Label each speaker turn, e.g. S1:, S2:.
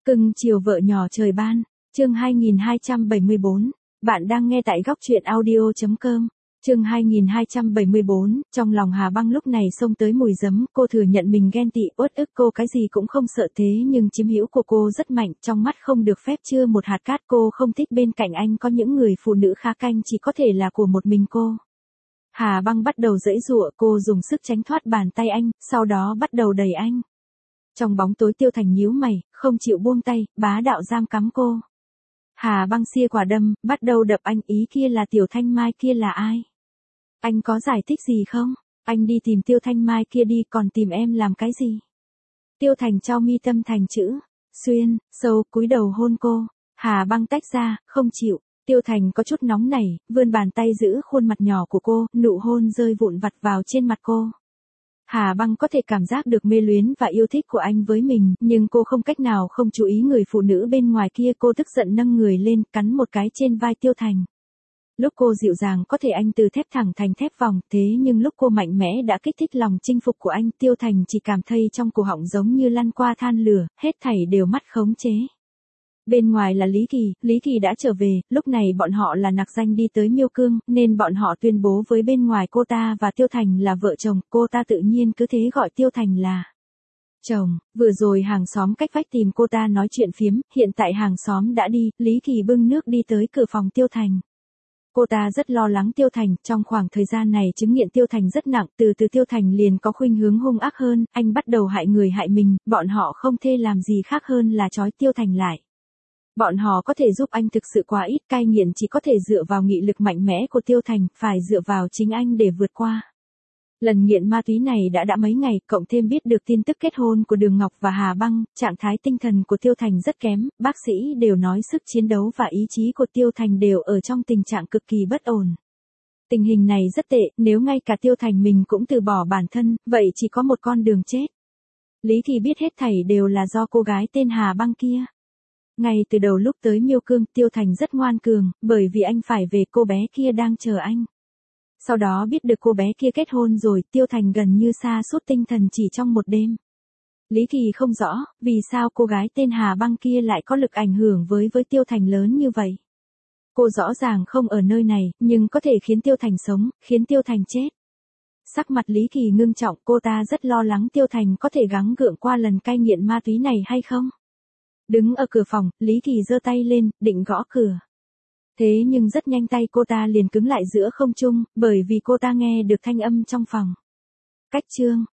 S1: Cưng chiều vợ nhỏ trời ban, chương 2274, bạn đang nghe tại góc truyện audio.com. Chương 2274, trong lòng Hà Băng lúc này xông tới mùi giấm, cô thừa nhận mình ghen tị, uất ức, cô cái gì cũng không sợ thế nhưng chiếm hữu của cô rất mạnh, trong mắt không được phép chứa một hạt cát, cô không thích bên cạnh anh có những người phụ nữ khá canh, chỉ có thể là của một mình cô. Hà Băng bắt đầu giãy giụa, cô dùng sức tránh thoát bàn tay anh, sau đó bắt đầu đẩy anh. Trong bóng tối Tiêu Thành nhíu mày, không chịu buông tay, bá đạo giam cắm cô. Hà Băng xia quả đâm, bắt đầu đập anh, ý kia là Tiểu Thanh Mai kia là ai? Anh có giải thích gì không? Anh đi tìm Tiêu Thanh Mai kia đi, còn tìm em làm cái gì? Tiêu Thành trao mi tâm thành chữ, xuyên, sâu, cúi đầu hôn cô. Hà Băng tách ra, không chịu. Tiêu Thành có chút nóng nảy, vươn bàn tay giữ khuôn mặt nhỏ của cô, nụ hôn rơi vụn vặt vào trên mặt cô. Hà Băng có thể cảm giác được mê luyến và yêu thích của anh với mình, nhưng cô không cách nào không chú ý người phụ nữ bên ngoài kia, cô tức giận nâng người lên, cắn một cái trên vai Tiêu Thành. Lúc cô dịu dàng có thể anh từ thép thẳng thành thép vòng, thế nhưng lúc cô mạnh mẽ đã kích thích lòng chinh phục của anh, Tiêu Thành chỉ cảm thấy trong cổ họng giống như lăn qua than lửa, hết thảy đều mất khống chế. Bên ngoài là Lý Kỳ đã trở về, lúc này bọn họ là nặc danh đi tới Miêu Cương, nên bọn họ tuyên bố với bên ngoài cô ta và Tiêu Thành là vợ chồng, cô ta tự nhiên cứ thế gọi Tiêu Thành là chồng. Vừa rồi hàng xóm cách vách tìm cô ta nói chuyện phiếm, hiện tại hàng xóm đã đi, Lý Kỳ bưng nước đi tới cửa phòng Tiêu Thành. Cô ta rất lo lắng Tiêu Thành, trong khoảng thời gian này chứng nghiện Tiêu Thành rất nặng, từ Tiêu Thành liền có khuynh hướng hung ác hơn, anh bắt đầu hại người hại mình, bọn họ không thể làm gì khác hơn là trói Tiêu Thành lại. Bọn họ có thể giúp anh thực sự quá ít, cai nghiện chỉ có thể dựa vào nghị lực mạnh mẽ của Tiêu Thành, phải dựa vào chính anh để vượt qua. Lần nghiện ma túy này đã mấy ngày, cộng thêm biết được tin tức kết hôn của Đường Ngọc và Hà Băng, trạng thái tinh thần của Tiêu Thành rất kém, bác sĩ đều nói sức chiến đấu và ý chí của Tiêu Thành đều ở trong tình trạng cực kỳ bất ổn. Tình hình này rất tệ, nếu ngay cả Tiêu Thành mình cũng từ bỏ bản thân, vậy chỉ có một con đường chết. Lý Kỳ biết hết thảy đều là do cô gái tên Hà Băng kia. Ngay từ đầu lúc tới Miêu Cương, Tiêu Thành rất ngoan cường, bởi vì anh phải về, cô bé kia đang chờ anh. Sau đó biết được cô bé kia kết hôn rồi, Tiêu Thành gần như sa sút tinh thần chỉ trong một đêm. Lý Kỳ không rõ, vì sao cô gái tên Hà Băng kia lại có lực ảnh hưởng với Tiêu Thành lớn như vậy. Cô rõ ràng không ở nơi này, nhưng có thể khiến Tiêu Thành sống, khiến Tiêu Thành chết. Sắc mặt Lý Kỳ ngưng trọng, cô ta rất lo lắng Tiêu Thành có thể gắng gượng qua lần cai nghiện ma túy này hay không. Đứng ở cửa phòng, Lý Kỳ giơ tay lên, định gõ cửa. Thế nhưng rất nhanh tay cô ta liền cứng lại giữa không trung, bởi vì cô ta nghe được thanh âm trong phòng. Cách chương,